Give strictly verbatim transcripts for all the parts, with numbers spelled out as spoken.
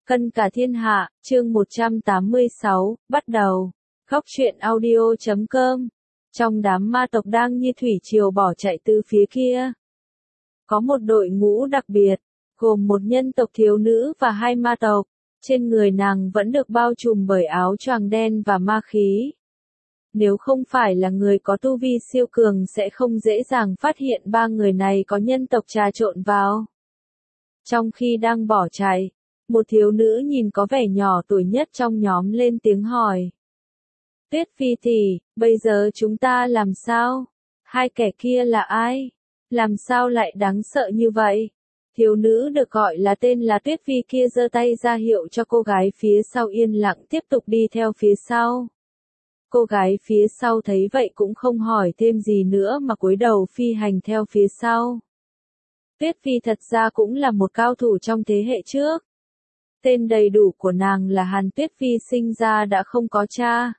Cân cả thiên hạ, chương một trăm tám mươi sáu, bắt đầu. Góc truyện audio chấm com. Trong đám ma tộc đang như thủy triều bỏ chạy từ phía kia, có một đội ngũ đặc biệt, gồm một nhân tộc thiếu nữ và hai ma tộc. Trên người nàng vẫn được bao trùm bởi áo choàng đen và ma khí. Nếu không phải là người có tu vi siêu cường sẽ không dễ dàng phát hiện ba người này có nhân tộc trà trộn vào. Trong khi đang bỏ chạy, một thiếu nữ nhìn có vẻ nhỏ tuổi nhất trong nhóm lên tiếng hỏi. Tuyết Phi tỷ, bây giờ chúng ta làm sao? Hai kẻ kia là ai? Làm sao lại đáng sợ như vậy? Thiếu nữ được gọi là tên là Tuyết Phi kia giơ tay ra hiệu cho cô gái phía sau yên lặng tiếp tục đi theo phía sau. Cô gái phía sau thấy vậy cũng không hỏi thêm gì nữa mà cúi đầu phi hành theo phía sau. Tuyết Phi thật ra cũng là một cao thủ trong thế hệ trước. Tên đầy đủ của nàng là Hàn Tuyết Phi, sinh ra đã không có cha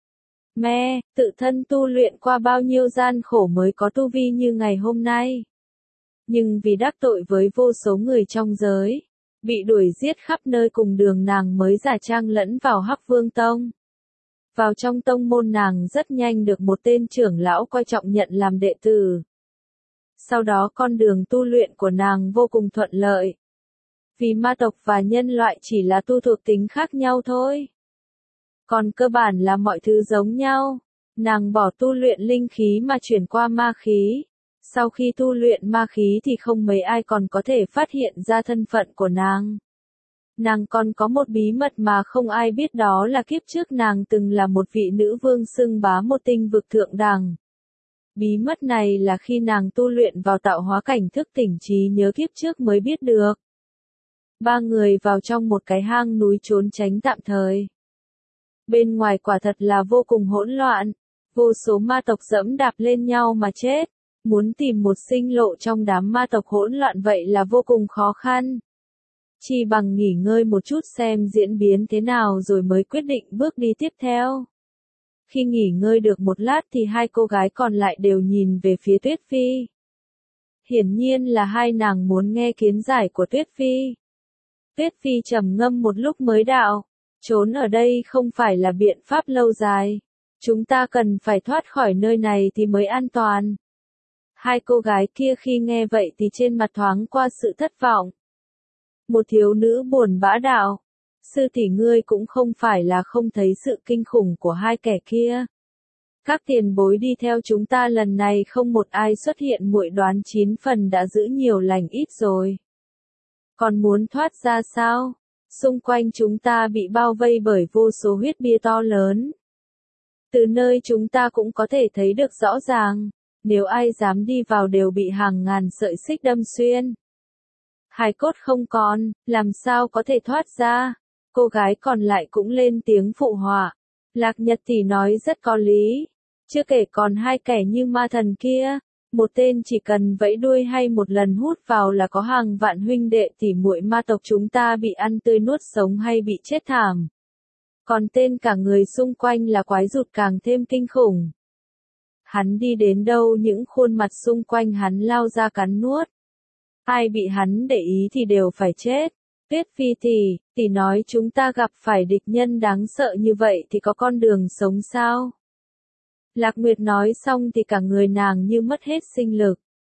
mẹ, tự thân tu luyện qua bao nhiêu gian khổ mới có tu vi như ngày hôm nay. Nhưng vì đắc tội với vô số người trong giới, bị đuổi giết khắp nơi cùng đường, nàng mới giả trang lẫn vào Hắc Vương Tông. Vào trong tông môn nàng rất nhanh được một tên trưởng lão coi trọng nhận làm đệ tử. Sau đó con đường tu luyện của nàng vô cùng thuận lợi. Vì ma tộc và nhân loại chỉ là tu thuộc tính khác nhau thôi. Còn cơ bản là mọi thứ giống nhau. Nàng bỏ tu luyện linh khí mà chuyển qua ma khí. Sau khi tu luyện ma khí thì không mấy ai còn có thể phát hiện ra thân phận của nàng. Nàng còn có một bí mật mà không ai biết, đó là kiếp trước nàng từng là một vị nữ vương xưng bá một tinh vực thượng đẳng. Bí mật này là khi nàng tu luyện vào tạo hóa cảnh thức tỉnh trí nhớ kiếp trước mới biết được. Ba người vào trong một cái hang núi trốn tránh tạm thời. Bên ngoài quả thật là vô cùng hỗn loạn, vô số ma tộc dẫm đạp lên nhau mà chết. Muốn tìm một sinh lộ trong đám ma tộc hỗn loạn vậy là vô cùng khó khăn. Chi bằng nghỉ ngơi một chút xem diễn biến thế nào rồi mới quyết định bước đi tiếp theo. Khi nghỉ ngơi được một lát thì hai cô gái còn lại đều nhìn về phía Tuyết Phi. Hiển nhiên là hai nàng muốn nghe kiến giải của Tuyết Phi. Tuyết Phi trầm ngâm một lúc mới đạo, trốn ở đây không phải là biện pháp lâu dài. Chúng ta cần phải thoát khỏi nơi này thì mới an toàn. Hai cô gái kia khi nghe vậy thì trên mặt thoáng qua sự thất vọng. Một thiếu nữ buồn bã đạo, sư tỷ ngươi cũng không phải là không thấy sự kinh khủng của hai kẻ kia. Các tiền bối đi theo chúng ta lần này không một ai xuất hiện, muội đoán chín phần đã giữ nhiều lành ít rồi. Còn muốn thoát ra sao? Xung quanh chúng ta bị bao vây bởi vô số huyết bia to lớn. Từ nơi chúng ta cũng có thể thấy được rõ ràng. Nếu ai dám đi vào đều bị hàng ngàn sợi xích đâm xuyên. Hài cốt không còn, làm sao có thể thoát ra? Cô gái còn lại cũng lên tiếng phụ họa. Lạc Nhật tỷ nói rất có lý. Chưa kể còn hai kẻ như ma thần kia. Một tên chỉ cần vẫy đuôi hay một lần hút vào là có hàng vạn huynh đệ tỷ muội ma tộc chúng ta bị ăn tươi nuốt sống hay bị chết thảm. Còn tên cả người xung quanh là quái rụt càng thêm kinh khủng. Hắn đi đến đâu những khuôn mặt xung quanh hắn lao ra cắn nuốt. Ai bị hắn để ý thì đều phải chết. Tuyết Phi tỷ, tỷ nói chúng ta gặp phải địch nhân đáng sợ như vậy thì có con đường sống sao? Lạc Nguyệt nói xong thì cả người nàng như mất hết sinh lực.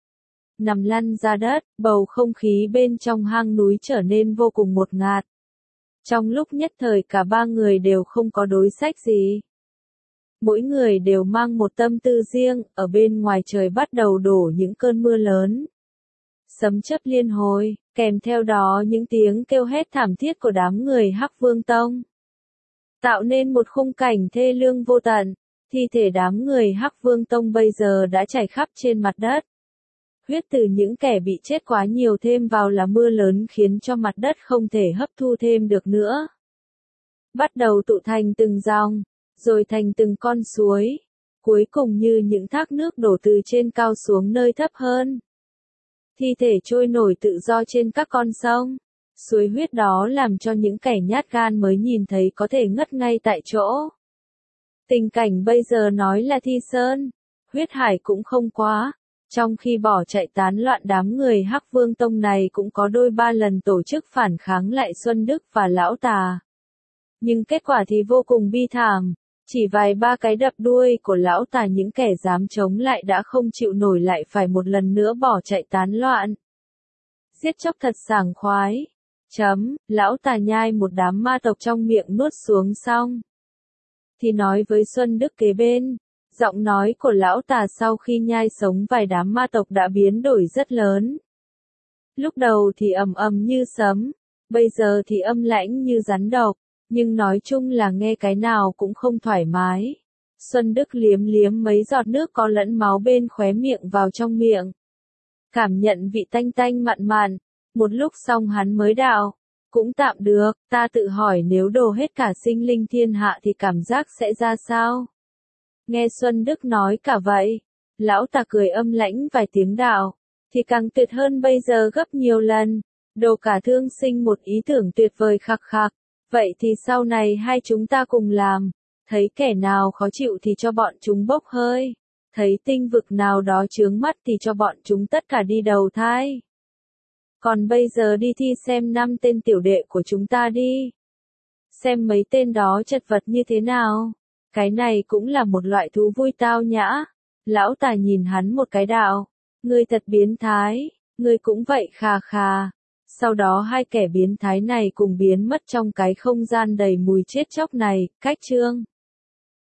Nằm lăn ra đất, bầu không khí bên trong hang núi trở nên vô cùng ngột ngạt. Trong lúc nhất thời cả ba người đều không có đối sách gì. Mỗi người đều mang một tâm tư riêng, ở bên ngoài trời bắt đầu đổ những cơn mưa lớn. Sấm chớp liên hồi, kèm theo đó những tiếng kêu hét thảm thiết của đám người Hắc Vương Tông. Tạo nên một khung cảnh thê lương vô tận, thi thể đám người Hắc Vương Tông bây giờ đã chảy khắp trên mặt đất. Huyết từ những kẻ bị chết quá nhiều thêm vào là mưa lớn khiến cho mặt đất không thể hấp thu thêm được nữa. Bắt đầu tụ thành từng dòng. Rồi thành từng con suối, cuối cùng như những thác nước đổ từ trên cao xuống nơi thấp hơn. Thi thể trôi nổi tự do trên các con sông, suối huyết đó làm cho những kẻ nhát gan mới nhìn thấy có thể ngất ngay tại chỗ. Tình cảnh bây giờ nói là thi sơn, huyết hải cũng không quá, Trong khi bỏ chạy tán loạn đám người Hắc Vương Tông này cũng có đôi ba lần tổ chức phản kháng lại Xuân Đức và Lão Tà. Nhưng kết quả thì vô cùng bi thảm. Chỉ vài ba cái đập đuôi của Lão Tà những kẻ dám chống lại đã không chịu nổi lại phải một lần nữa bỏ chạy tán loạn. Giết chóc thật sảng khoái. Chấm, Lão Tà nhai một đám ma tộc trong miệng nuốt xuống xong. Thì nói với Xuân Đức kế bên. Giọng nói của Lão Tà sau khi nhai sống vài đám ma tộc đã biến đổi rất lớn. Lúc đầu thì ầm ầm như sấm, bây giờ thì âm lãnh như rắn độc, nhưng nói chung là nghe cái nào cũng không thoải mái. Xuân Đức liếm liếm mấy giọt nước có lẫn máu bên khóe miệng vào trong miệng. Cảm nhận vị tanh tanh mặn mặn, một lúc xong hắn mới đạo. Cũng tạm được, ta tự hỏi nếu đồ hết cả sinh linh thiên hạ thì cảm giác sẽ ra sao? Nghe Xuân Đức nói cả vậy, Lão Tà cười âm lãnh vài tiếng đạo, thì càng tuyệt hơn bây giờ gấp nhiều lần. Đồ cả thương sinh một ý tưởng tuyệt vời khắc khắc, vậy thì sau này hai chúng ta cùng làm, thấy kẻ nào khó chịu thì cho bọn chúng bốc hơi, thấy tinh vực nào đó chướng mắt thì cho bọn chúng tất cả đi đầu thai. Còn bây giờ đi thi xem năm tên tiểu đệ của chúng ta đi. Xem mấy tên đó chật vật như thế nào. Cái này cũng là một loại thú vui tao nhã. Lão Tà nhìn hắn một cái đạo. Ngươi thật biến thái, ngươi cũng vậy khà khà. Sau đó hai kẻ biến thái này cùng biến mất trong cái không gian đầy mùi chết chóc này, cách chương.